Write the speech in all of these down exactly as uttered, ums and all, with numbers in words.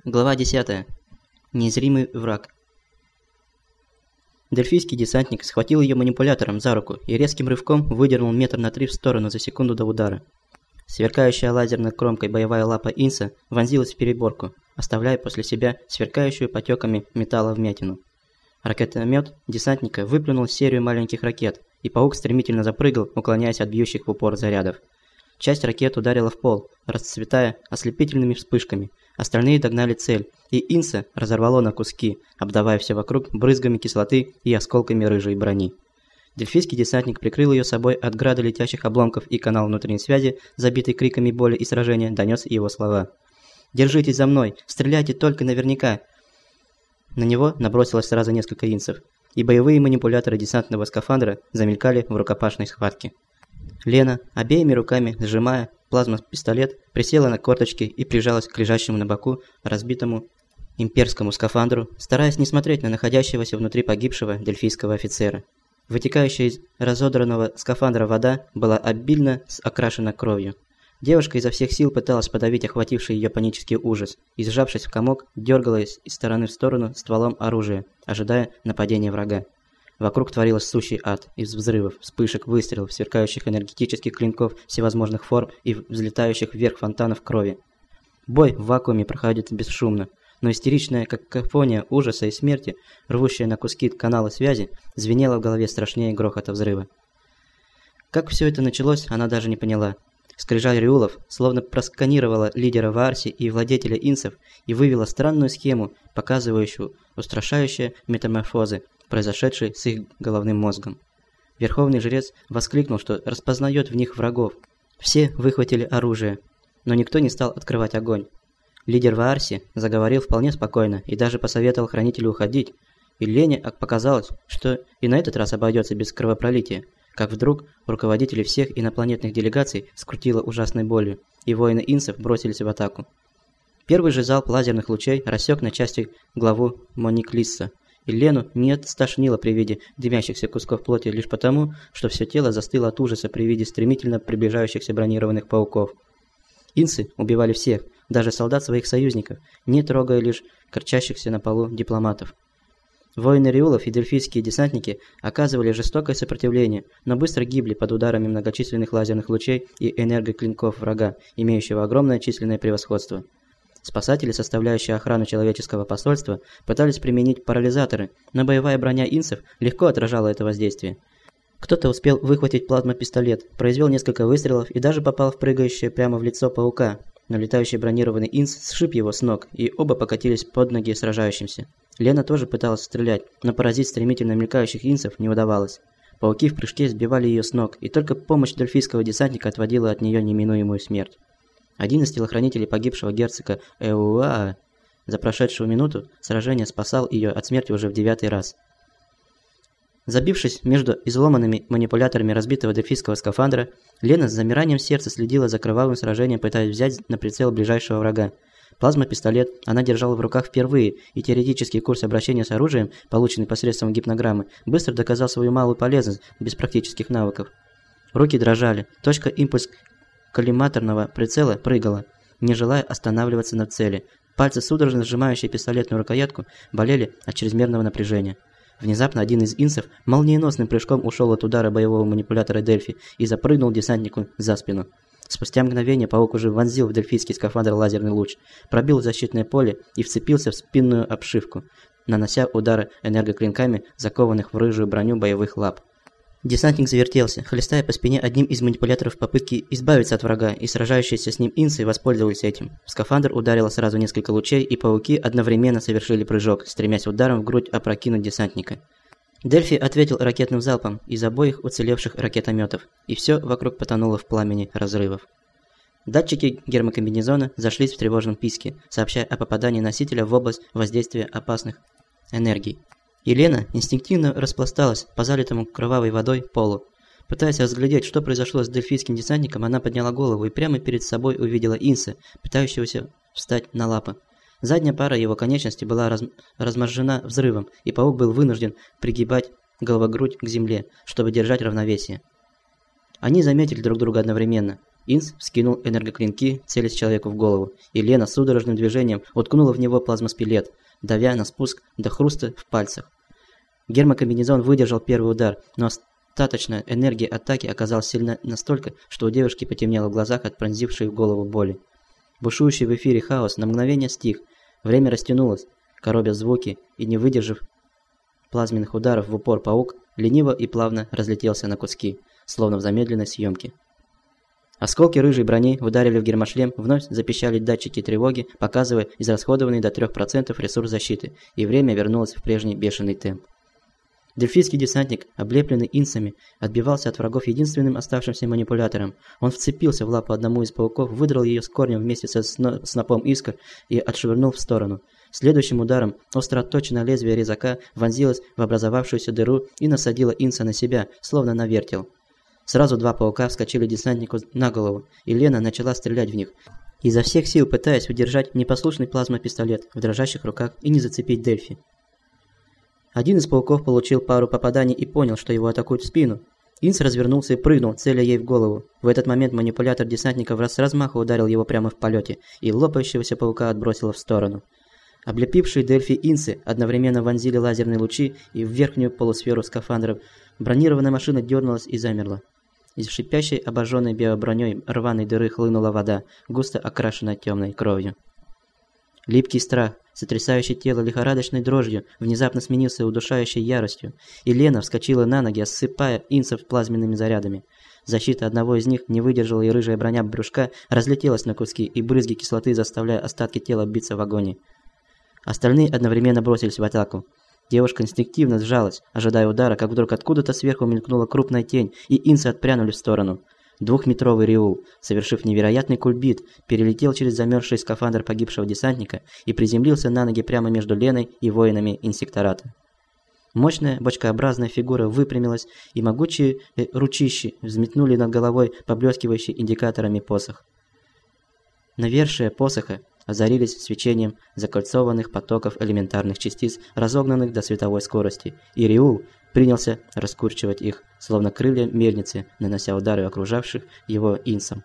Глава десятая. Незримый враг. Дельфийский десантник схватил ее манипулятором за руку и резким рывком выдернул метр на три в сторону за секунду до удара. Сверкающая лазерной кромкой боевая лапа Инса вонзилась в переборку, оставляя после себя сверкающую потеками металла вмятину. Ракетомет десантника выплюнул серию маленьких ракет, и паук стремительно запрыгал, уклоняясь от бьющих в упор зарядов. Часть ракет ударила в пол, расцветая ослепительными вспышками. Остальные догнали цель, и Инса разорвало на куски, обдавая все вокруг брызгами кислоты и осколками рыжей брони. Дельфийский десантник прикрыл ее собой от града летящих обломков, и канал внутренней связи, забитый криками боли и сражения, донес его слова. «Держитесь за мной! Стреляйте только наверняка!» На него набросилось сразу несколько инсов, и боевые манипуляторы десантного скафандра замелькали в рукопашной схватке. Лена, обеими руками сжимая плазмопистолет, присела на корточки и прижалась к лежащему на боку разбитому имперскому скафандру, стараясь не смотреть на находящегося внутри погибшего дельфийского офицера. Вытекающая из разодранного скафандра вода была обильно окрашена кровью. Девушка изо всех сил пыталась подавить охвативший ее панический ужас и, сжавшись в комок, дергалась из стороны в сторону стволом оружия, ожидая нападения врага. Вокруг творилось сущий ад из взрывов, вспышек, выстрелов, сверкающих энергетических клинков всевозможных форм и взлетающих вверх фонтанов крови. Бой в вакууме проходит бесшумно, но истеричная какофония ужаса и смерти, рвущая на куски каналы связи, звенела в голове страшнее грохота взрыва. Как все это началось, она даже не поняла. Скрижаль Риулов словно просканировала лидера Ваарси и владетеля инсов и вывела странную схему, показывающую устрашающие метаморфозы, произошедшие с их головным мозгом. Верховный жрец воскликнул, что распознает в них врагов. Все выхватили оружие, но никто не стал открывать огонь. Лидер Ваарси заговорил вполне спокойно и даже посоветовал хранителю уходить, и Лене показалось, что и на этот раз обойдется без кровопролития, как вдруг руководители всех инопланетных делегаций скрутило ужасной болью, и воины инсов бросились в атаку. Первый же залп лазерных лучей рассек на части главу Мониклисса, и Лену не стошнило при виде дымящихся кусков плоти лишь потому, что все тело застыло от ужаса при виде стремительно приближающихся бронированных пауков. Инсы убивали всех, даже солдат своих союзников, не трогая лишь корчащихся на полу дипломатов. Воины Риулов и дельфийские десантники оказывали жестокое сопротивление, но быстро гибли под ударами многочисленных лазерных лучей и энергоклинков врага, имеющего огромное численное превосходство. Спасатели, составляющие охрану человеческого посольства, пытались применить парализаторы, но боевая броня инсов легко отражала это воздействие. Кто-то успел выхватить плазмопистолет, произвел несколько выстрелов и даже попал в прыгающее прямо в лицо паука, но летающий бронированный инс сшиб его с ног, и оба покатились под ноги сражающимся. Лена тоже пыталась стрелять, но поразить стремительно мелькающих инсов не удавалось. Пауки в прыжке сбивали ее с ног, и только помощь дельфийского десантника отводила от нее неминуемую смерть. Один из телохранителей погибшего герцога Эуаа за прошедшую минуту сражения спасал ее от смерти уже в девятый раз. Забившись между изломанными манипуляторами разбитого дельфийского скафандра, Лена с замиранием сердца следила за кровавым сражением, пытаясь взять на прицел ближайшего врага. Плазмопистолет она держала в руках впервые, и теоретический курс обращения с оружием, полученный посредством гипнограммы, быстро доказал свою малую полезность без практических навыков. Руки дрожали, точка импульс коллиматорного прицела прыгала, не желая останавливаться на цели. Пальцы, судорожно сжимающие пистолетную рукоятку, болели от чрезмерного напряжения. Внезапно один из инсов молниеносным прыжком ушел от удара боевого манипулятора Дельфи и запрыгнул десантнику за спину. Спустя мгновение паук уже вонзил в дельфийский скафандр лазерный луч, пробил защитное поле и вцепился в спинную обшивку, нанося удары энергоклинками, закованных в рыжую броню боевых лап. Десантник завертелся, хлестая по спине одним из манипуляторов в попытке избавиться от врага, и сражающиеся с ним инсы воспользовались этим. В скафандр ударило сразу несколько лучей, и пауки одновременно совершили прыжок, стремясь ударом в грудь опрокинуть десантника. Дельфи ответил ракетным залпом из обоих уцелевших ракетометов, и все вокруг потонуло в пламени разрывов. Датчики гермокомбинезона зашлись в тревожном писке, сообщая о попадании носителя в область воздействия опасных энергий. Елена инстинктивно распласталась по залитому кровавой водой полу. Пытаясь разглядеть, что произошло с дельфийским десантником, она подняла голову и прямо перед собой увидела инса, пытающегося встать на лапы. Задняя пара его конечностей была раз... разможжена взрывом, и паук был вынужден пригибать головогрудь к земле, чтобы держать равновесие. Они заметили друг друга одновременно, Инс вскинул энергоклинки, целясь человеку в голову, и Лена судорожным движением уткнула в него плазмоспилет, давя на спуск до хруста в пальцах. Гермокомбинезон выдержал первый удар, но остаточная энергия атаки оказалась сильна настолько, что у девушки потемнело в глазах от пронзившей в голову боли. Бушующий в эфире хаос на мгновение стих, время растянулось, коробя звуки, и не выдержав плазменных ударов в упор паук, лениво и плавно разлетелся на куски, словно в замедленной съемке. Осколки рыжей брони ударили в гермошлем, вновь запищали датчики тревоги, показывая израсходованный до трёх процентов ресурс защиты, и время вернулось в прежний бешеный темп. Дельфийский десантник, облепленный инсами, отбивался от врагов единственным оставшимся манипулятором. Он вцепился в лапу одному из пауков, выдрал ее с корнем вместе со снопом искр и отшвырнул в сторону. Следующим ударом остро отточенное лезвие резака вонзилось в образовавшуюся дыру и насадило инса на себя, словно на вертел. Сразу два паука вскочили десантнику на голову, и Лена начала стрелять в них, изо всех сил пытаясь удержать непослушный плазмопистолет в дрожащих руках и не зацепить Дельфи. Один из пауков получил пару попаданий и понял, что его атакуют в спину. Инс развернулся и прыгнул, целя ей в голову. В этот момент манипулятор десантника с размаха ударил его прямо в полете, и лопающегося паука отбросило в сторону. Облепившие Дельфи инсы одновременно вонзили лазерные лучи и в верхнюю полусферу скафандров. Бронированная машина дернулась и замерла. Из шипящей, обожженной биоброней рваной дыры хлынула вода, густо окрашенная темной кровью. Липкий страх, сотрясающий тело лихорадочной дрожью, внезапно сменился удушающей яростью, и Лена вскочила на ноги, осыпая инсов плазменными зарядами. Защита одного из них не выдержала, и рыжая броня брюшка разлетелась на куски, и брызги кислоты заставляя остатки тела биться в агонии. Остальные одновременно бросились в атаку. Девушка инстинктивно сжалась, ожидая удара, как вдруг откуда-то сверху мелькнула крупная тень, и инсы отпрянули в сторону. Двухметровый Риул, совершив невероятный кульбит, перелетел через замерзший скафандр погибшего десантника и приземлился на ноги прямо между Леной и воинами инсектората. Мощная бочкообразная фигура выпрямилась, и могучие э, ручищи взметнули над головой поблескивающий индикаторами посох. Навершие посоха озарились свечением закольцованных потоков элементарных частиц, разогнанных до световой скорости, и Риул принялся раскурчивать их, словно крылья мельницы, нанося удары окружавших его инсам.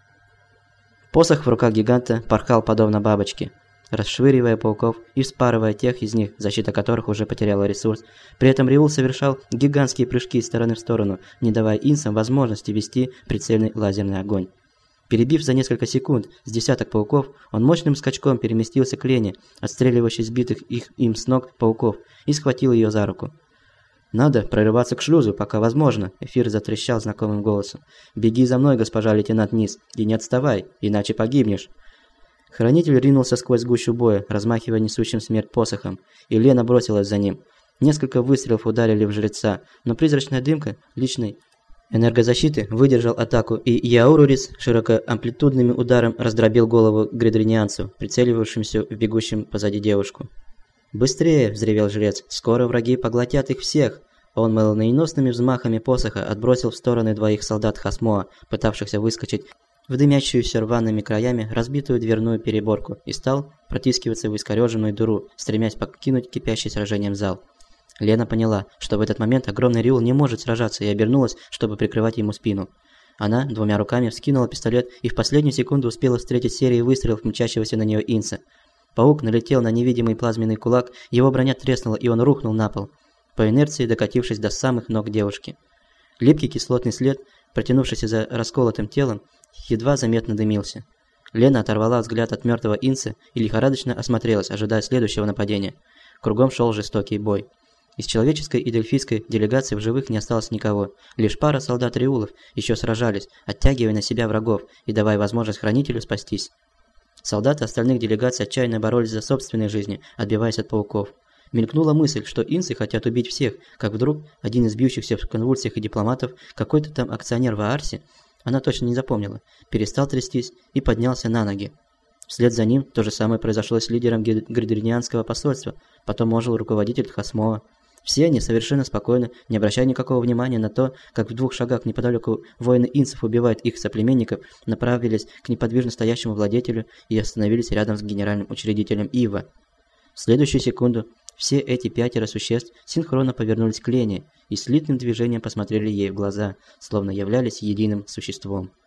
Посох в руках гиганта порхал подобно бабочке, расшвыривая пауков и вспарывая тех из них, защита которых уже потеряла ресурс. При этом Риул совершал гигантские прыжки из стороны в сторону, не давая инсам возможности вести прицельный лазерный огонь. Перебив за несколько секунд с десяток пауков, он мощным скачком переместился к Лене, отстреливающей сбитых их им с ног пауков, и схватил ее за руку. «Надо прорываться к шлюзу, пока возможно», — эфир затрещал знакомым голосом. «Беги за мной, госпожа лейтенант Низ, и не отставай, иначе погибнешь». Хранитель ринулся сквозь гущу боя, размахивая несущим смерть посохом, и Лена бросилась за ним. Несколько выстрелов ударили в жреца, но призрачная дымка личной энергозащиты выдержал атаку, и Яурурис широкоамплитудным ударом раздробил голову гридринианцу, прицеливавшимся в бегущем позади девушку. «Быстрее!» – взревел жрец. «Скоро враги поглотят их всех!» Он молниеносными взмахами посоха отбросил в стороны двоих солдат Хасмоа, пытавшихся выскочить в дымящуюся рваными краями разбитую дверную переборку, и стал протискиваться в искореженную дыру, стремясь покинуть кипящий сражением зал. Лена поняла, что в этот момент огромный Риул не может сражаться, и обернулась, чтобы прикрывать ему спину. Она двумя руками вскинула пистолет и в последнюю секунду успела встретить серию выстрелов мчащегося на нее инса. Паук налетел на невидимый плазменный кулак, его броня треснула, и он рухнул на пол, по инерции докатившись до самых ног девушки. Липкий кислотный след, протянувшийся за расколотым телом, едва заметно дымился. Лена оторвала взгляд от мертвого инса и лихорадочно осмотрелась, ожидая следующего нападения. Кругом шел жестокий бой. Из человеческой и дельфийской делегации в живых не осталось никого. Лишь пара солдат-риулов еще сражались, оттягивая на себя врагов и давая возможность хранителю спастись. Солдаты остальных делегаций отчаянно боролись за собственные жизни, отбиваясь от пауков. Мелькнула мысль, что инсы хотят убить всех, как вдруг один из бьющихся в конвульсиях и дипломатов, какой-то там акционер в Аарсе, она точно не запомнила, перестал трястись и поднялся на ноги. Вслед за ним то же самое произошло с лидером гридринианского посольства, потом ожил руководитель Хасмоа. Все они совершенно спокойно, не обращая никакого внимания на то, как в двух шагах неподалеку воины инсов убивают их соплеменников, направились к неподвижно стоящему владетелю и остановились рядом с генеральным учредителем Ива. В следующую секунду все эти пятеро существ синхронно повернулись к Лене и слитным движением посмотрели ей в глаза, словно являлись единым существом.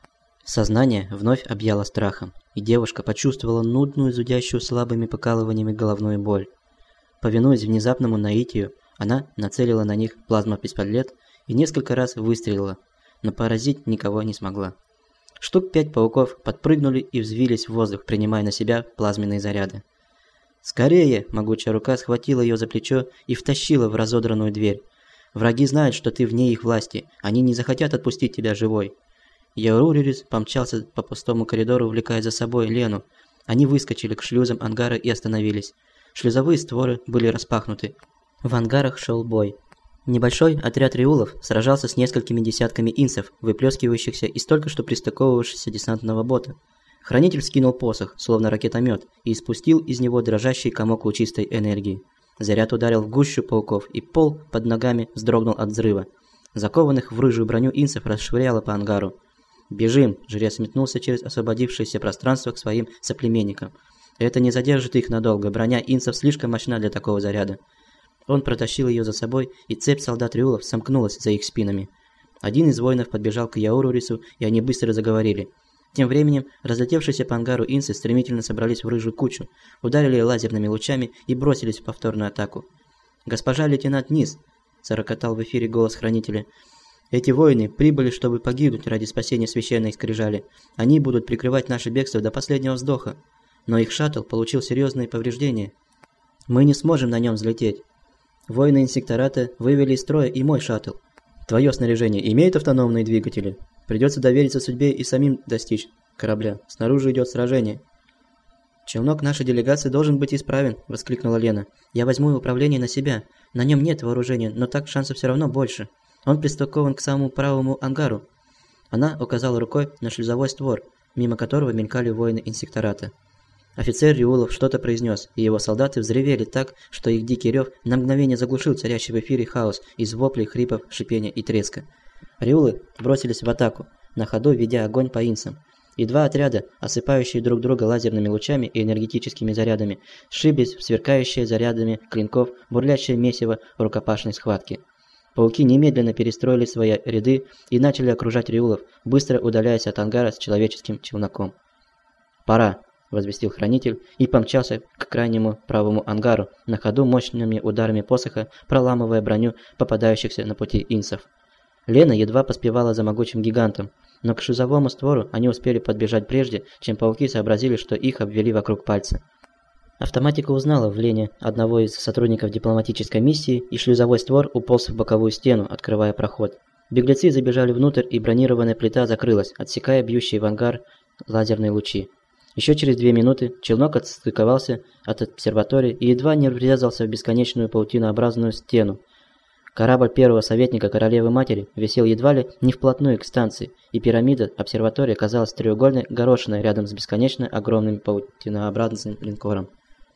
Сознание вновь объяло страхом, и девушка почувствовала нудную, зудящую слабыми покалываниями головную боль. Повинуясь внезапному наитию, она нацелила на них плазмопистолет и несколько раз выстрелила, но поразить никого не смогла. Штук пять пауков подпрыгнули и взвились в воздух, принимая на себя плазменные заряды. «Скорее!» – могучая рука схватила ее за плечо и втащила в разодранную дверь. «Враги знают, что ты вне их власти, они не захотят отпустить тебя живой». Яурурис помчался по пустому коридору, увлекая за собой Лену. Они выскочили к шлюзам ангара и остановились. Шлюзовые створы были распахнуты. В ангарах шел бой. Небольшой отряд риулов сражался с несколькими десятками инсов, выплескивающихся из только что пристыковывавшегося десантного бота. Хранитель скинул посох, словно ракетомет, и испустил из него дрожащий комок лучистой энергии. Заряд ударил в гущу пауков, и пол под ногами вздрогнул от взрыва. Закованных в рыжую броню инсов расшвыряло по ангару. «Бежим!» – жрец метнулся через освободившееся пространство к своим соплеменникам. «Это не задержит их надолго, броня инсов слишком мощна для такого заряда». Он протащил ее за собой, и цепь солдат риулов сомкнулась за их спинами. Один из воинов подбежал к Яурурису, и они быстро заговорили. Тем временем, разлетевшиеся по ангару инсы стремительно собрались в рыжую кучу, ударили лазерными лучами и бросились в повторную атаку. «Госпожа лейтенант Низ!» – зарокотал в эфире голос хранителя. «Эти воины прибыли, чтобы погибнуть ради спасения священной скрижали. Они будут прикрывать наше бегство до последнего вздоха. Но их шаттл получил серьезные повреждения. Мы не сможем на нем взлететь. Воины инсектората вывели из строя и мой шаттл. Твое снаряжение имеет автономные двигатели? Придется довериться судьбе и самим достичь корабля. Снаружи идет сражение». «Челнок нашей делегации должен быть исправен», – воскликнула Лена. «Я возьму управление на себя. На нем нет вооружения, но так шансов все равно больше. Он пристыкован к самому правому ангару». Она указала рукой на шлюзовой створ, мимо которого мелькали воины инсектората. Офицер риулов что-то произнес, и его солдаты взревели так, что их дикий рев на мгновение заглушил царящий в эфире хаос из воплей, хрипов, шипения и треска. Риулы бросились в атаку, на ходу ведя огонь по инсам. И два отряда, осыпающие друг друга лазерными лучами и энергетическими зарядами, сшиблись в сверкающие зарядами клинков бурлящее месиво рукопашной схватки. Пауки немедленно перестроили свои ряды и начали окружать риулов, быстро удаляясь от ангара с человеческим челноком. «Пора!» – возвестил хранитель и помчался к крайнему правому ангару, на ходу мощными ударами посоха проламывая броню попадающихся на пути инсов. Лена едва поспевала за могучим гигантом, но к шлюзовому створу они успели подбежать прежде, чем пауки сообразили, что их обвели вокруг пальца. Автоматика узнала в Лене одного из сотрудников дипломатической миссии, и шлюзовой створ уполз в боковую стену, открывая проход. Беглецы забежали внутрь, и бронированная плита закрылась, отсекая бьющие в ангар лазерные лучи. Еще через две минуты челнок отстыковался от обсерватории и едва не врезался в бесконечную паутинообразную стену. Корабль первого советника королевы-матери висел едва ли не вплотную к станции, и пирамида обсерватории казалась треугольной горошиной рядом с бесконечно огромным паутинообразным линкором.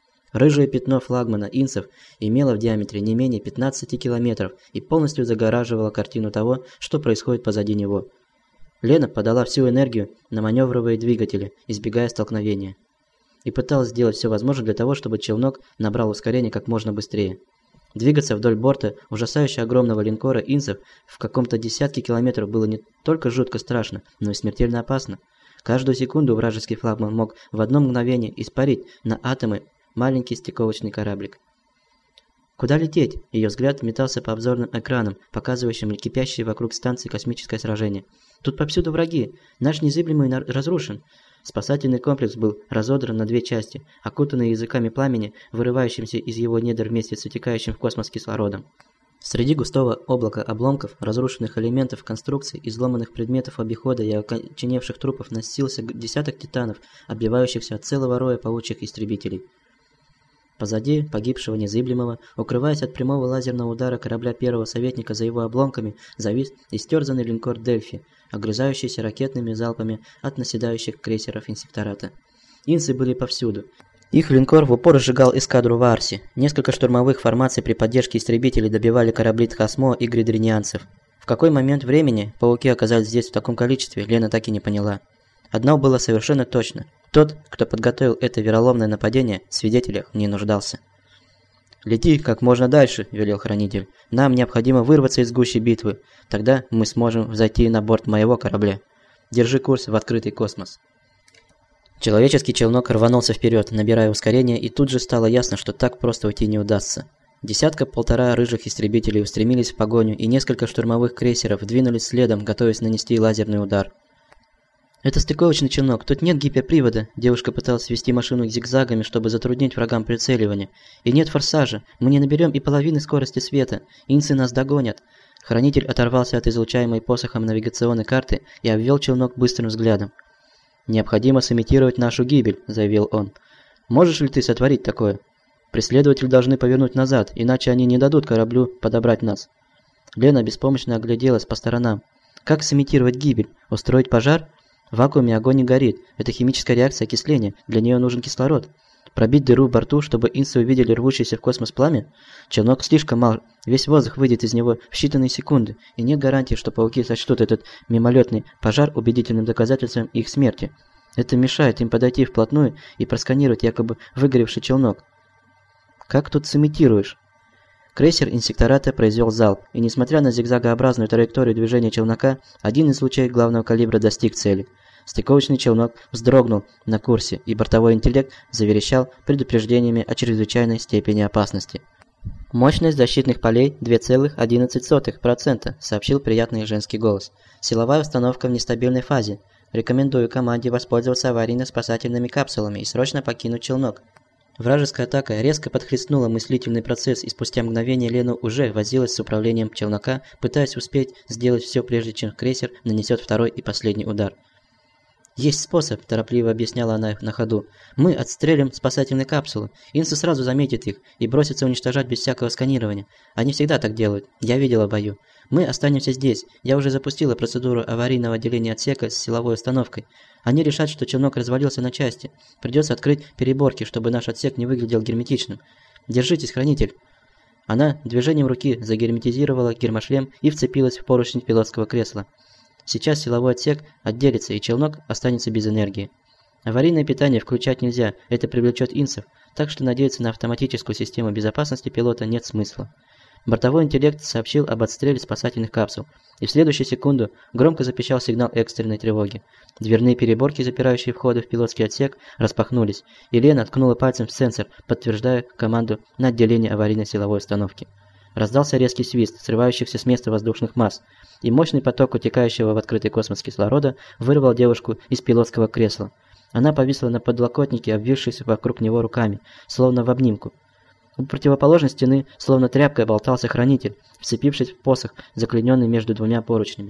Рыжее пятно флагмана инсов имело в диаметре не менее пятнадцати километров и полностью загораживало картину того, что происходит позади него. Лена подала всю энергию на маневровые двигатели, избегая столкновения, и пыталась сделать все возможное для того, чтобы челнок набрал ускорение как можно быстрее. Двигаться вдоль борта ужасающе огромного линкора инсов в каком-то десятке километров было не только жутко страшно, но и смертельно опасно. Каждую секунду вражеский флагман мог в одно мгновение испарить на атомы маленький стыковочный кораблик. «Куда лететь?» Ее взгляд метался по обзорным экранам, показывающим кипящее вокруг станции космическое сражение. «Тут повсюду враги. Наш незыблемый разрушен». Спасательный комплекс был разодран на две части, окутанные языками пламени, вырывающимся из его недр вместе с утекающим в космос кислородом. Среди густого облака обломков, разрушенных элементов конструкций, изломанных предметов обихода и окоченевших трупов носился десяток титанов, отбивающихся от целого роя паучьих истребителей. Позади погибшего незыблемого, укрываясь от прямого лазерного удара корабля первого советника за его обломками, завис истерзанный линкор «Дельфи», огрызающийся ракетными залпами от наседающих крейсеров инсектората. Инсы были повсюду. Их линкор в упор сжигал эскадру Варси. Несколько штурмовых формаций при поддержке истребителей добивали корабли Тхасмо и гридринианцев. В какой момент времени пауки оказались здесь в таком количестве, Лена так и не поняла. Одно было совершенно точно. Тот, кто подготовил это вероломное нападение, в свидетелях не нуждался. «Лети как можно дальше», – велел хранитель. «Нам необходимо вырваться из гущи битвы. Тогда мы сможем взойти на борт моего корабля». Держи курс в открытый космос». Человеческий челнок рванулся вперед, набирая ускорение, и тут же стало ясно, что так просто уйти не удастся. Десятка-полтора рыжих истребителей устремились в погоню, и несколько штурмовых крейсеров двинулись следом, готовясь нанести лазерный удар. «Это стыковочный челнок, тут нет гиперпривода», девушка пыталась вести машину зигзагами, чтобы затруднить врагам прицеливание. «И нет форсажа, мы не наберем и половины скорости света, инцы нас догонят». Хранитель оторвался от излучаемой посохом навигационной карты и обвел челнок быстрым взглядом. «Необходимо сымитировать нашу гибель», – заявил он. «Можешь ли ты сотворить такое? Преследователи должны повернуть назад, иначе они не дадут кораблю подобрать нас». Лена беспомощно огляделась по сторонам. «Как сымитировать гибель? Устроить пожар? В вакууме огонь не горит. Это химическая реакция окисления. Для нее нужен кислород. Пробить дыру в борту, чтобы инсы увидели рвущееся в космос пламя? Челнок слишком мал. Весь воздух выйдет из него в считанные секунды. И нет гарантии, что пауки сочтут этот мимолетный пожар убедительным доказательством их смерти. Это мешает им подойти вплотную и просканировать якобы выгоревший челнок. Как тут сымитируешь?» Крейсер инсектората произвел залп, и несмотря на зигзагообразную траекторию движения челнока, один из лучей главного калибра достиг цели. Стыковочный челнок вздрогнул на курсе, и бортовой интеллект заверещал предупреждениями о чрезвычайной степени опасности. «Мощность защитных полей две целых одиннадцать сотых процента», сообщил приятный женский голос. «Силовая установка в нестабильной фазе. Рекомендую команде воспользоваться аварийно-спасательными капсулами и срочно покинуть челнок». Вражеская атака резко подхлестнула мыслительный процесс, и спустя мгновение Лена уже возилась с управлением челнока, пытаясь успеть сделать все, прежде чем крейсер нанесет второй и последний удар. «Есть способ», – торопливо объясняла она на ходу. «Мы отстрелим спасательные капсулы. Инсы сразу заметят их и бросятся уничтожать без всякого сканирования. Они всегда так делают. Я видела в бою. Мы останемся здесь. Я уже запустила процедуру аварийного отделения отсека с силовой установкой. Они решат, что челнок развалился на части. Придется открыть переборки, чтобы наш отсек не выглядел герметичным. Держитесь, хранитель». Она движением руки загерметизировала гермошлем и вцепилась в поручень пилотского кресла. Сейчас силовой отсек отделится, и челнок останется без энергии. Аварийное питание включать нельзя, это привлечет инсов, так что надеяться на автоматическую систему безопасности пилота нет смысла. Бортовой интеллект сообщил об отстреле спасательных капсул, и в следующую секунду громко запищал сигнал экстренной тревоги. Дверные переборки, запирающие входы в пилотский отсек, распахнулись, и Лена ткнула пальцем в сенсор, подтверждая команду на отделение аварийной силовой установки. Раздался резкий свист срывающихся с места воздушных масс, и мощный поток утекающего в открытый космос кислорода вырвал девушку из пилотского кресла. Она повисла на подлокотнике, обвившись вокруг него руками, словно в обнимку. У противоположной стены, словно тряпкой, болтался хранитель, вцепившись в посох, заклиненный между двумя поручнями.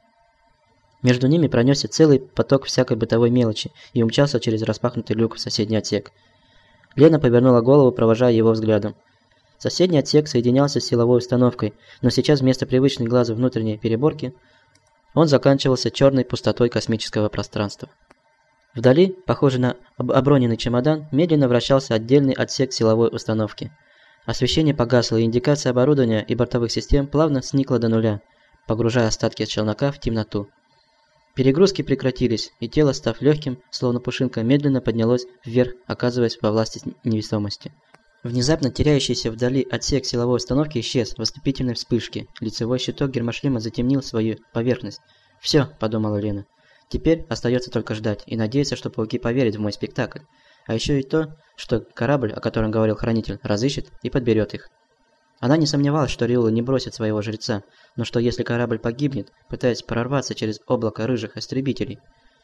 Между ними пронесся целый поток всякой бытовой мелочи и умчался через распахнутый люк в соседний отсек. Лена повернула голову, провожая его взглядом. Соседний отсек соединялся с силовой установкой, но сейчас вместо привычной глазу внутренней переборки он заканчивался черной пустотой космического пространства. Вдали, похожий на оброненный чемодан, медленно вращался отдельный отсек силовой установки. Освещение погасло, и индикация оборудования и бортовых систем плавно сникла до нуля, погружая остатки челнока в темноту. Перегрузки прекратились, и тело, став легким, словно пушинка, медленно поднялось вверх, оказываясь во власти невесомости. Внезапно теряющийся вдали отсек силовой установки исчез в ослепительной вспышке. Лицевой щиток гермошлема затемнил свою поверхность. «Все», – подумала Лена. «Теперь остается только ждать и надеяться, что пауки поверят в мой спектакль. А еще и то, что корабль, о котором говорил хранитель, разыщет и подберет их». Она не сомневалась, что Риула не бросит своего жреца, но что если корабль погибнет, пытаясь прорваться через облако рыжих истребителей?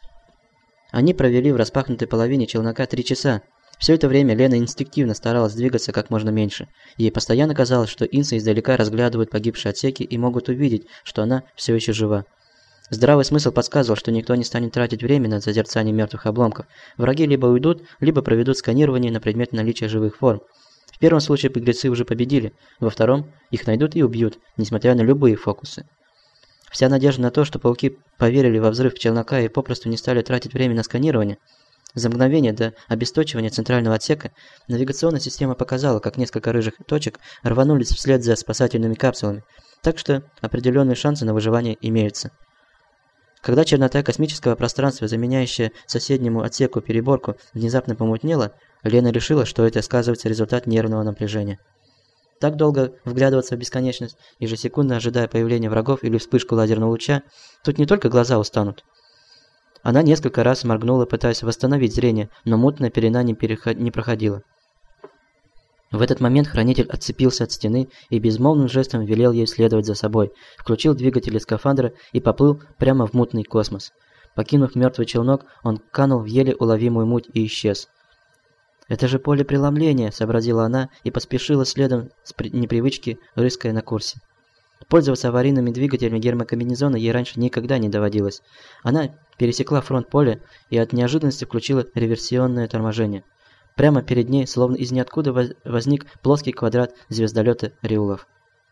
Они провели в распахнутой половине челнока три часа. Все это время Лена инстинктивно старалась двигаться как можно меньше. Ей постоянно казалось, что инсы издалека разглядывают погибшие отсеки и могут увидеть, что она все еще жива. Здравый смысл подсказывал, что никто не станет тратить время на созерцание мертвых обломков. Враги либо уйдут, либо проведут сканирование на предмет наличия живых форм. В первом случае беглецы уже победили, во втором их найдут и убьют, несмотря на любые фокусы. Вся надежда на то, что пауки поверили во взрыв челнока и попросту не стали тратить время на сканирование. За мгновение до обесточивания центрального отсека навигационная система показала, как несколько рыжих точек рванулись вслед за спасательными капсулами, так что определенные шансы на выживание имеются. Когда чернота космического пространства, заменяющая соседнему отсеку переборку, внезапно помутнела, Лена решила, что это сказывается результат нервного напряжения. Так долго вглядываться в бесконечность, ежесекундно ожидая появления врагов или вспышку лазерного луча, тут не только глаза устанут. Она несколько раз моргнула, пытаясь восстановить зрение, но мутная пелена не, переход... не проходила. В этот момент хранитель отцепился от стены и безмолвным жестом велел ей следовать за собой, включил двигатели скафандра и поплыл прямо в мутный космос. Покинув мертвый челнок, он канул в еле уловимую муть и исчез. «Это же поле преломления», — сообразила она и поспешила следом с непривычки, рыская на курсе. Пользоваться аварийными двигателями гермокомбинезона ей раньше никогда не доводилось. Она пересекла фронт поля и от неожиданности включила реверсионное торможение. Прямо перед ней, словно из ниоткуда, возник плоский квадрат звездолета Риулов.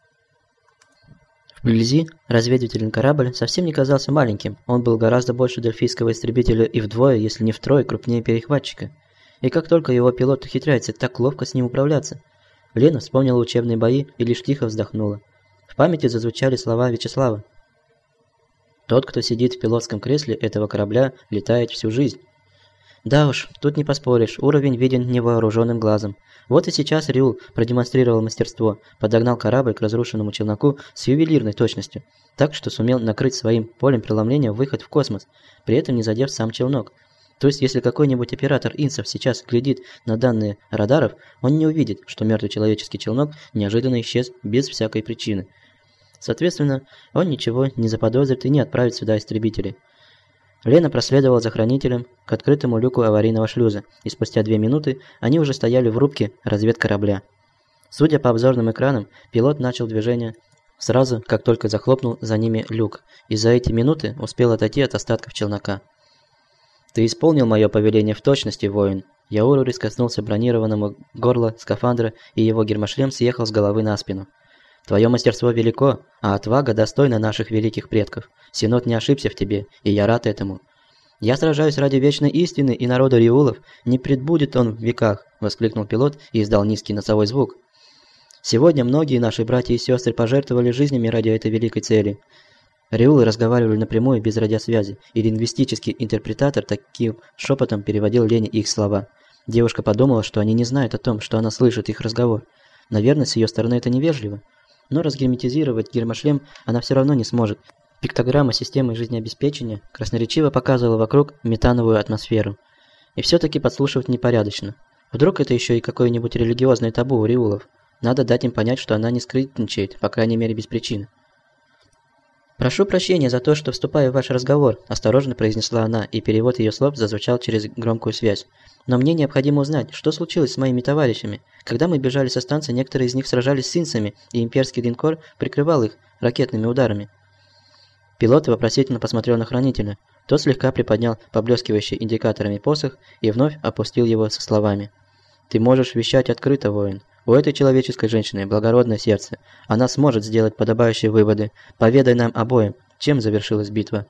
Вблизи разведывательный корабль совсем не казался маленьким, он был гораздо больше дельфийского истребителя и вдвое, если не втрое, крупнее перехватчика. И как только его пилот ухитряется так ловко с ним управляться. Лена вспомнила учебные бои и лишь тихо вздохнула. В памяти зазвучали слова Вячеслава. «Тот, кто сидит в пилотском кресле этого корабля, летает всю жизнь». Да уж, тут не поспоришь, уровень виден невооруженным глазом. Вот и сейчас Риул продемонстрировал мастерство, подогнал корабль к разрушенному челноку с ювелирной точностью, так что сумел накрыть своим полем преломления выход в космос, при этом не задев сам челнок. То есть, если какой-нибудь оператор Инсов сейчас глядит на данные радаров, он не увидит, что мертвый человеческий челнок неожиданно исчез без всякой причины. Соответственно, он ничего не заподозрит и не отправит сюда истребителей. Лена проследовала за хранителем к открытому люку аварийного шлюза, и спустя две минуты они уже стояли в рубке разведкорабля. Судя по обзорным экранам, пилот начал движение сразу, как только захлопнул за ними люк, и за эти минуты успел отойти от остатков челнока. «Ты исполнил мое повеление в точности, воин!» Яурурис коснулся бронированного горла скафандра, и его гермошлем съехал с головы на спину. «Твое мастерство велико, а отвага достойна наших великих предков. Синод не ошибся в тебе, и я рад этому. Я сражаюсь ради вечной истины и народа Риулов, не предбудет он в веках!» – воскликнул пилот и издал низкий носовой звук. «Сегодня многие наши братья и сестры пожертвовали жизнями ради этой великой цели». Риулы разговаривали напрямую без радиосвязи, и лингвистический интерпретатор таким шепотом переводил Лене их слова. Девушка подумала, что они не знают о том, что она слышит их разговор. Наверное, с ее стороны это невежливо. Но разгерметизировать гермошлем она все равно не сможет. Пиктограмма системы жизнеобеспечения красноречиво показывала вокруг метановую атмосферу. И все-таки подслушивать непорядочно. Вдруг это еще и какое-нибудь религиозное табу у Риулов. Надо дать им понять, что она не скрытничает, по крайней мере без причины. «Прошу прощения за то, что вступаю в ваш разговор», – осторожно произнесла она, и перевод ее слов зазвучал через громкую связь. «Но мне необходимо узнать, что случилось с моими товарищами. Когда мы бежали со станции, некоторые из них сражались с инсами, и имперский линкор прикрывал их ракетными ударами». Пилот вопросительно посмотрел на хранителя. Тот слегка приподнял поблескивающий индикаторами посох и вновь опустил его со словами. «Ты можешь вещать открыто, воин. У этой человеческой женщины благородное сердце. Она сможет сделать подобающие выводы. Поведай нам обоим, чем завершилась битва».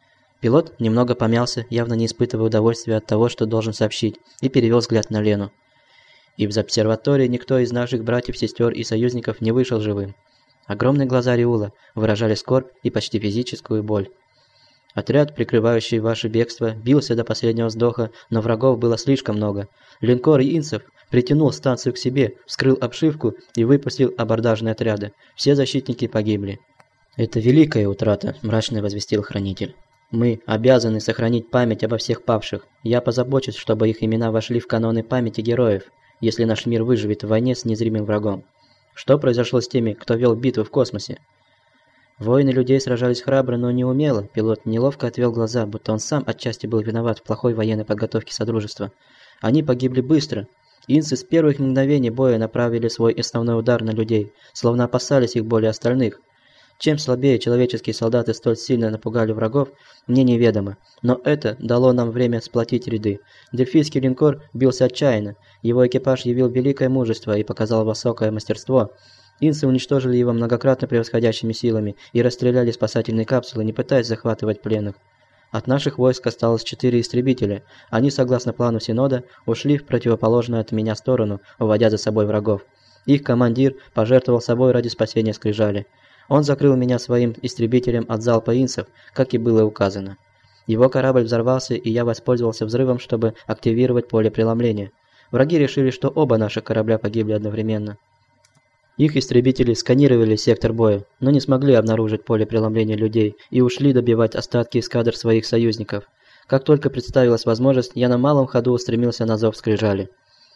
Пилот немного помялся, явно не испытывая удовольствия от того, что должен сообщить, и перевел взгляд на Лену. «Из обсерватории никто из наших братьев, сестер и союзников не вышел живым». Огромные глаза Риула выражали скорбь и почти физическую боль. «Отряд, прикрывающий ваше бегство, бился до последнего вздоха, но врагов было слишком много. Линкор Инсов притянул станцию к себе, вскрыл обшивку и выпустил абордажные отряды. Все защитники погибли». «Это великая утрата», – мрачно возвестил хранитель. «Мы обязаны сохранить память обо всех павших. Я позабочусь, чтобы их имена вошли в каноны памяти героев, если наш мир выживет в войне с незримым врагом. Что произошло с теми, кто вел битву в космосе?» Воины людей сражались храбро, но неумело. Пилот неловко отвел глаза, будто он сам отчасти был виноват в плохой военной подготовке Содружества. Они погибли быстро. Инсы с первых мгновений боя направили свой основной удар на людей, словно опасались их более остальных. Чем слабее человеческие солдаты столь сильно напугали врагов, мне неведомо. Но это дало нам время сплотить ряды. Дельфийский линкор бился отчаянно. Его экипаж явил великое мужество и показал высокое мастерство. Инсы уничтожили его многократно превосходящими силами и расстреляли спасательные капсулы, не пытаясь захватывать пленных. От наших войск осталось четыре истребителя. Они, согласно плану Синода, ушли в противоположную от меня сторону, уводя за собой врагов. Их командир пожертвовал собой ради спасения Скрижали. Он закрыл меня своим истребителем от залпа инсов, как и было указано. Его корабль взорвался, и я воспользовался взрывом, чтобы активировать поле преломления. Враги решили, что оба наших корабля погибли одновременно. Их истребители сканировали сектор боя, но не смогли обнаружить поле преломления людей и ушли добивать остатки эскадр своих союзников. Как только представилась возможность, я на малом ходу устремился на зов скрижали.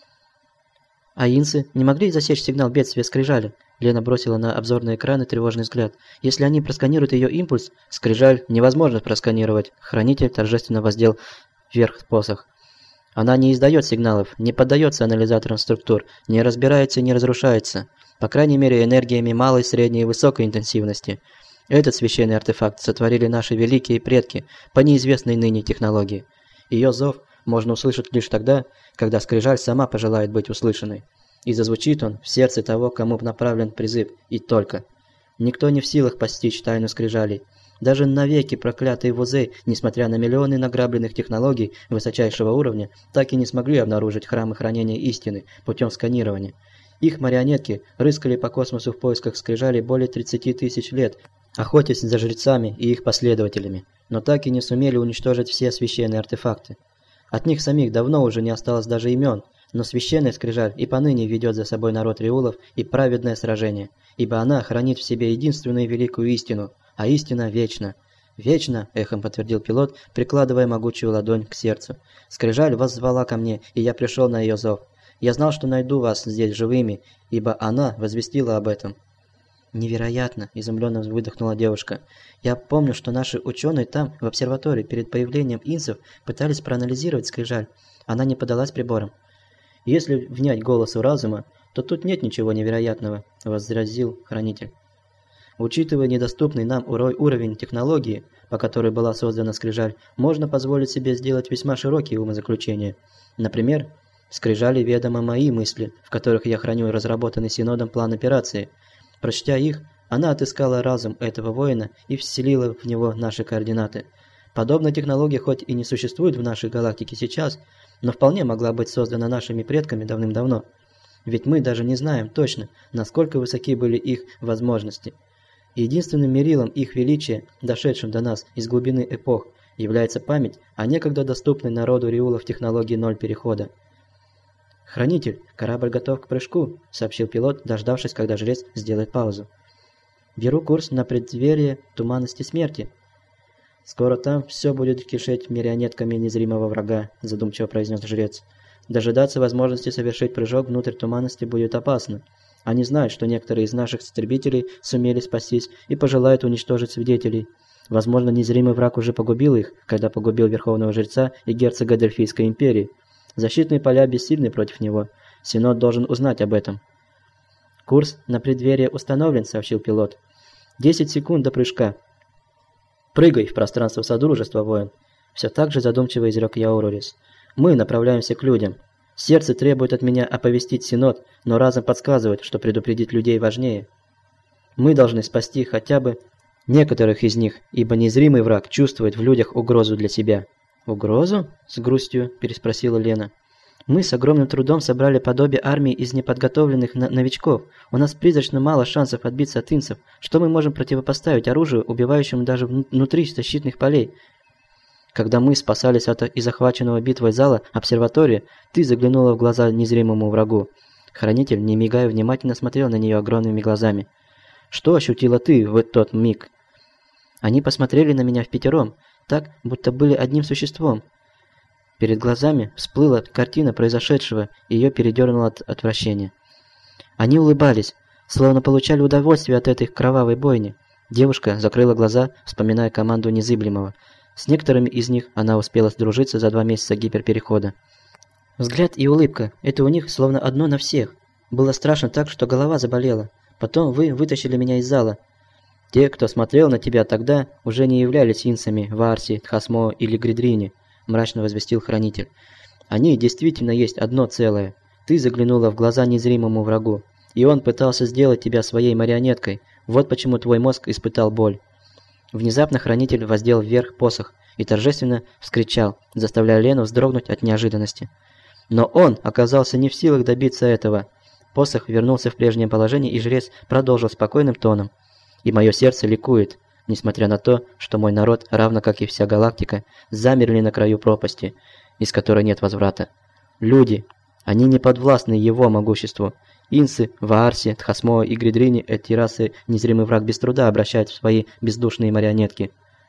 А инсы не могли засечь сигнал бедствия скрижали? Лена бросила на обзорные экраны тревожный взгляд. Если они просканируют ее импульс, скрижаль невозможно просканировать. Хранитель торжественно воздел вверх посох. Она не издает сигналов, не поддается анализаторам структур, не разбирается и не разрушается. По крайней мере, энергиями малой, средней и высокой интенсивности. Этот священный артефакт сотворили наши великие предки по неизвестной ныне технологии. Ее зов можно услышать лишь тогда, когда скрижаль сама пожелает быть услышанной. И зазвучит он в сердце того, кому направлен призыв, и только. Никто не в силах постичь тайну скрижалей. Даже навеки проклятые вузы, несмотря на миллионы награбленных технологий высочайшего уровня, так и не смогли обнаружить храмы хранения истины путем сканирования. Их марионетки рыскали по космосу в поисках скрижалей более тридцати тысяч лет, охотясь за жрецами и их последователями, но так и не сумели уничтожить все священные артефакты. От них самих давно уже не осталось даже имен, но священная скрижаль и поныне ведет за собой народ Риулов и праведное сражение, ибо она хранит в себе единственную великую истину, а истина вечна. «Вечно!» – эхом подтвердил пилот, прикладывая могучую ладонь к сердцу. «Скрижаль воззвала ко мне, и я пришел на ее зов. Я знал, что найду вас здесь живыми, ибо она возвестила об этом». «Невероятно!» – изумленно выдохнула девушка. «Я помню, что наши ученые там, в обсерватории, перед появлением инсов, пытались проанализировать скрижаль. Она не поддалась приборам». «Если внять голосу разума, то тут нет ничего невероятного», – возразил хранитель. «Учитывая недоступный нам уровень технологии, по которой была создана скрижаль, можно позволить себе сделать весьма широкие умозаключения. Например, скрижали ведомо мои мысли, в которых я храню разработанный Синодом план операции. Прочтя их, она отыскала разум этого воина и вселила в него наши координаты. Подобная технология хоть и не существует в нашей галактике сейчас, но вполне могла быть создана нашими предками давным-давно. Ведь мы даже не знаем точно, насколько высоки были их возможности. Единственным мерилом их величия, дошедшим до нас из глубины эпох, является память о некогда доступной народу Риулов технологии ноль перехода. «Хранитель, корабль готов к прыжку», — сообщил пилот, дождавшись, когда жрец сделает паузу. «Беру курс на преддверие туманности смерти». «Скоро там все будет кишеть марионетками незримого врага», — задумчиво произнес жрец. «Дожидаться возможности совершить прыжок внутрь туманности будет опасно. Они знают, что некоторые из наших истребителей сумели спастись и пожелают уничтожить свидетелей. Возможно, незримый враг уже погубил их, когда погубил Верховного Жреца и герцога Дельфийской империи. Защитные поля бессильны против него. Синод должен узнать об этом». «Курс на преддверие установлен», — сообщил пилот. «Десять секунд до прыжка». «Прыгай в пространство Содружества, воин», — все так же задумчиво изрек Яурорис. «Мы направляемся к людям. Сердце требует от меня оповестить Синод, но разум подсказывает, что предупредить людей важнее. Мы должны спасти хотя бы некоторых из них, ибо незримый враг чувствует в людях угрозу для себя». «Угрозу?» – с грустью переспросила Лена. «Мы с огромным трудом собрали подобие армии из неподготовленных новичков. У нас призрачно мало шансов отбиться от инцев. Что мы можем противопоставить оружию, убивающему даже внутри защитных полей? Когда мы спасались от и захваченного битвой зала обсерватории, ты заглянула в глаза незримому врагу». Хранитель, не мигая, внимательно смотрел на нее огромными глазами. «Что ощутила ты в тот миг?» «Они посмотрели на меня впятером, так, будто были одним существом». Перед глазами всплыла картина произошедшего, и ее передернуло от отвращения. Они улыбались, словно получали удовольствие от этой кровавой бойни. Девушка закрыла глаза, вспоминая команду Незыблемого. С некоторыми из них она успела сдружиться за два месяца гиперперехода. Взгляд и улыбка – это у них словно одно на всех. Было страшно так, что голова заболела. Потом вы вытащили меня из зала. Те, кто смотрел на тебя тогда, уже не являлись инсами в Арсе, Тхасмо или Гридрине, мрачно возвестил хранитель. Они действительно есть одно целое. Ты заглянула в глаза незримому врагу, и он пытался сделать тебя своей марионеткой. Вот почему твой мозг испытал боль. Внезапно хранитель воздел вверх посох и торжественно вскричал, заставляя Лену вздрогнуть от неожиданности. Но он оказался не в силах добиться этого. Посох вернулся в прежнее положение, и жрец продолжил спокойным тоном. «И мое сердце ликует, несмотря на то, что мой народ, равно как и вся галактика, замерли на краю пропасти, из которой нет возврата. Люди, они не подвластны его могуществу. Инсы, Ваарсе, Тхасмо и Гридрине эти расы незримый враг без труда обращает в свои бездушные марионетки.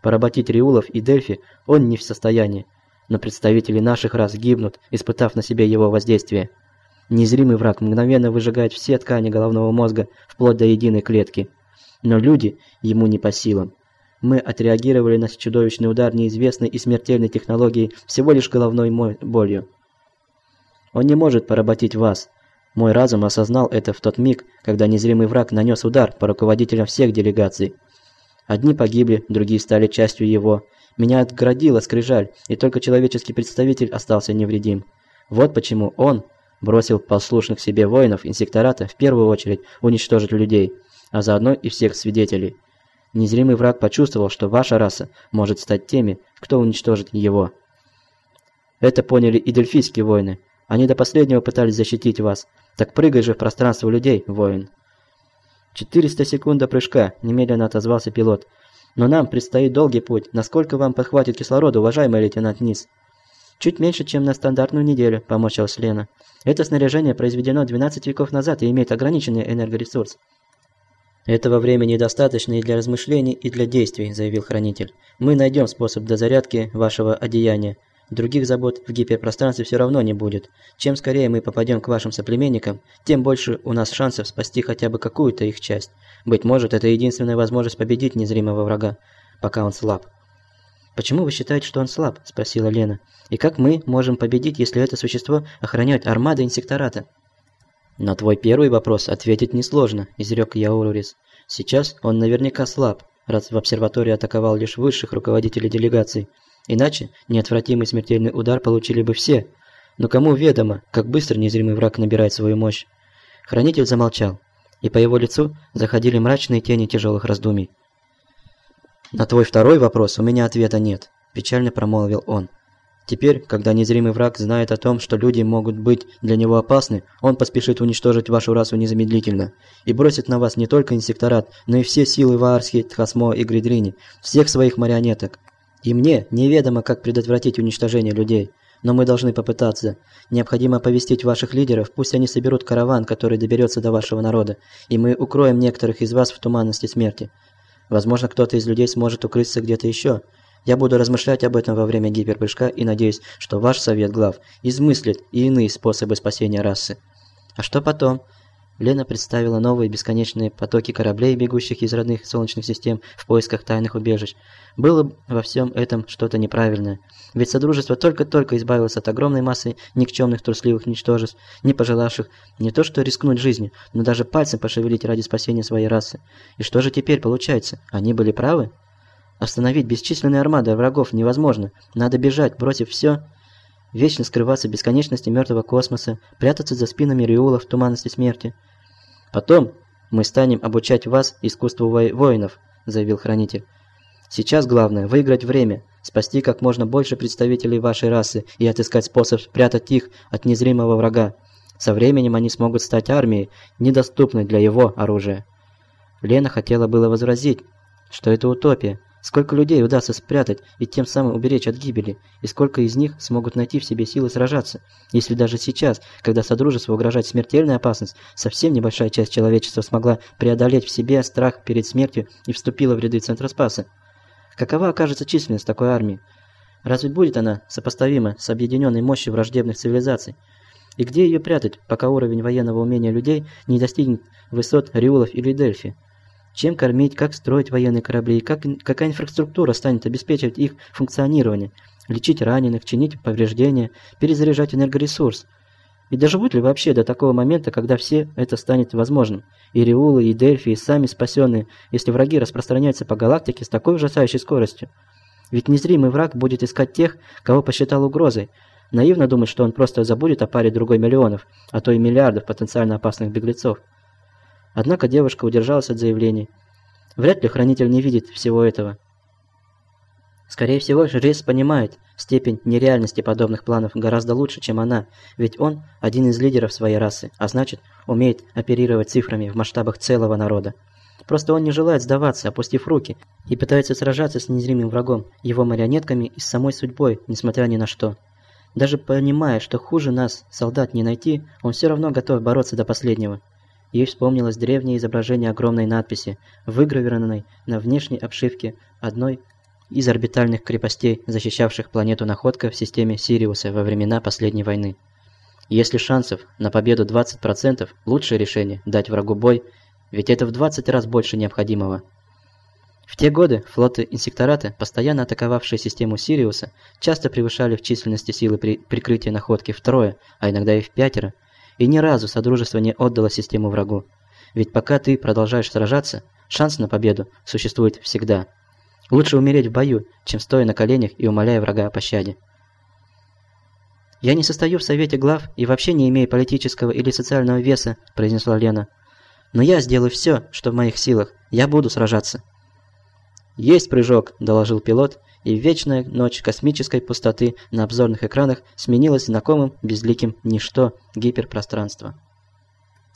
поработить Риулов и Дельфи он не в состоянии. Но представители наших рас гибнут, испытав на себе его воздействие. Незримый враг мгновенно выжигает все ткани головного мозга, вплоть до единой клетки. Но люди ему не по силам. Мы отреагировали на чудовищный удар неизвестной и смертельной технологии всего лишь головной болью. Он не может поработить вас. Мой разум осознал это в тот миг, когда незримый враг нанес удар по руководителям всех делегаций. Одни погибли, другие стали частью его. Меня отгородила скрижаль, и только человеческий представитель остался невредим. Вот почему он бросил послушных себе воинов инсектората в первую очередь уничтожить людей, а заодно и всех свидетелей. Незримый враг почувствовал, что ваша раса может стать теми, кто уничтожит его. Это поняли и дельфийские воины. Они до последнего пытались защитить вас. Так прыгай же в пространство людей, воин. четыреста секунд до прыжка, немедленно отозвался пилот. Но нам предстоит долгий путь. Насколько вам подхватит кислорода, уважаемый лейтенант Низ? Чуть меньше, чем на стандартную неделю, поморщилась Лена. Это снаряжение произведено двенадцать веков назад и имеет ограниченный энергоресурс. Этого времени достаточно и для размышлений, и для действий, заявил хранитель. Мы найдем способ дозарядки вашего одеяния. Других забот в гиперпространстве все равно не будет. Чем скорее мы попадем к вашим соплеменникам, тем больше у нас шансов спасти хотя бы какую-то их часть. Быть может, это единственная возможность победить незримого врага, пока он слаб. «Почему вы считаете, что он слаб?» – спросила Лена. «И как мы можем победить, если это существо охраняет армада инсектората?» «На твой первый вопрос ответить несложно», – изрек Яурурис. «Сейчас он наверняка слаб, раз в обсерватории атаковал лишь высших руководителей делегаций. Иначе неотвратимый смертельный удар получили бы все. Но кому ведомо, как быстро незримый враг набирает свою мощь?» Хранитель замолчал, и по его лицу заходили мрачные тени тяжелых раздумий. «На твой второй вопрос у меня ответа нет», – печально промолвил он. «Теперь, когда незримый враг знает о том, что люди могут быть для него опасны, он поспешит уничтожить вашу расу незамедлительно и бросит на вас не только инсекторат, но и все силы Ваарсхи, Тхасмо и Гридрини, всех своих марионеток. И мне неведомо, как предотвратить уничтожение людей, но мы должны попытаться. Необходимо оповестить ваших лидеров, пусть они соберут караван, который доберется до вашего народа, и мы укроем некоторых из вас в туманности смерти. Возможно, кто-то из людей сможет укрыться где-то еще. Я буду размышлять об этом во время гиперпрыжка и надеюсь, что ваш совет глав измыслит и иные способы спасения расы». «А что потом?» Лена представила новые бесконечные потоки кораблей, бегущих из родных солнечных систем в поисках тайных убежищ. Было во всем этом что-то неправильное. Ведь Содружество только-только избавилось от огромной массы никчемных трусливых ничтожеств, не пожелавших не то что рискнуть жизнью, но даже пальцем пошевелить ради спасения своей расы. И что же теперь получается? Они были правы? Остановить бесчисленные армады врагов невозможно. Надо бежать, бросив все, вечно скрываться в бесконечности мертвого космоса, прятаться за спинами Риулов в туманности смерти. «Потом мы станем обучать вас искусству во воинов», – заявил хранитель. «Сейчас главное – выиграть время, спасти как можно больше представителей вашей расы и отыскать способ спрятать их от незримого врага. Со временем они смогут стать армией, недоступной для его оружия». Лена хотела было возразить, что это утопия. Сколько людей удастся спрятать и тем самым уберечь от гибели, и сколько из них смогут найти в себе силы сражаться, если даже сейчас, когда Содружеству угрожает смертельная опасность, совсем небольшая часть человечества смогла преодолеть в себе страх перед смертью и вступила в ряды Центра Спаса. Какова окажется численность такой армии? Разве будет она сопоставима с объединенной мощью враждебных цивилизаций? И где ее прятать, пока уровень военного умения людей не достигнет высот Риулов или Дельфи? Чем кормить, как строить военные корабли, как, какая инфраструктура станет обеспечивать их функционирование, лечить раненых, чинить повреждения, перезаряжать энергоресурс. И доживут ли вообще до такого момента, когда все это станет возможным? И Риулы, и Дельфи, и сами спасенные, если враги распространяются по галактике с такой ужасающей скоростью. Ведь незримый враг будет искать тех, кого посчитал угрозой. Наивно думать, что он просто забудет о паре другой миллионов, а то и миллиардов потенциально опасных беглецов. Однако девушка удержалась от заявлений. Вряд ли хранитель не видит всего этого. Скорее всего, жрец понимает степень нереальности подобных планов гораздо лучше, чем она, ведь он один из лидеров своей расы, а значит, умеет оперировать цифрами в масштабах целого народа. Просто он не желает сдаваться, опустив руки, и пытается сражаться с незримым врагом, его марионетками и с самой судьбой, несмотря ни на что. Даже понимая, что хуже нас солдат не найти, он все равно готов бороться до последнего. Ей вспомнилось древнее изображение огромной надписи, выгравированной на внешней обшивке одной из орбитальных крепостей, защищавших планету находка в системе Сириуса во времена последней войны. Если шансов на победу двадцать процентов, лучшее решение – дать врагу бой, ведь это в двадцать раз больше необходимого. В те годы флоты инсектората, постоянно атаковавшие систему Сириуса, часто превышали в численности силы при прикрытия находки втрое, а иногда и в пятеро, и ни разу Содружество не отдало систему врагу. Ведь пока ты продолжаешь сражаться, шанс на победу существует всегда. Лучше умереть в бою, чем стоя на коленях и умоляя врага о пощаде. «Я не состою в совете глав и вообще не имею политического или социального веса», – произнесла Лена. «Но я сделаю все, что в моих силах. Я буду сражаться». «Есть прыжок», – доложил пилот, и вечная ночь космической пустоты на обзорных экранах сменилась знакомым безликим ничто гиперпространства.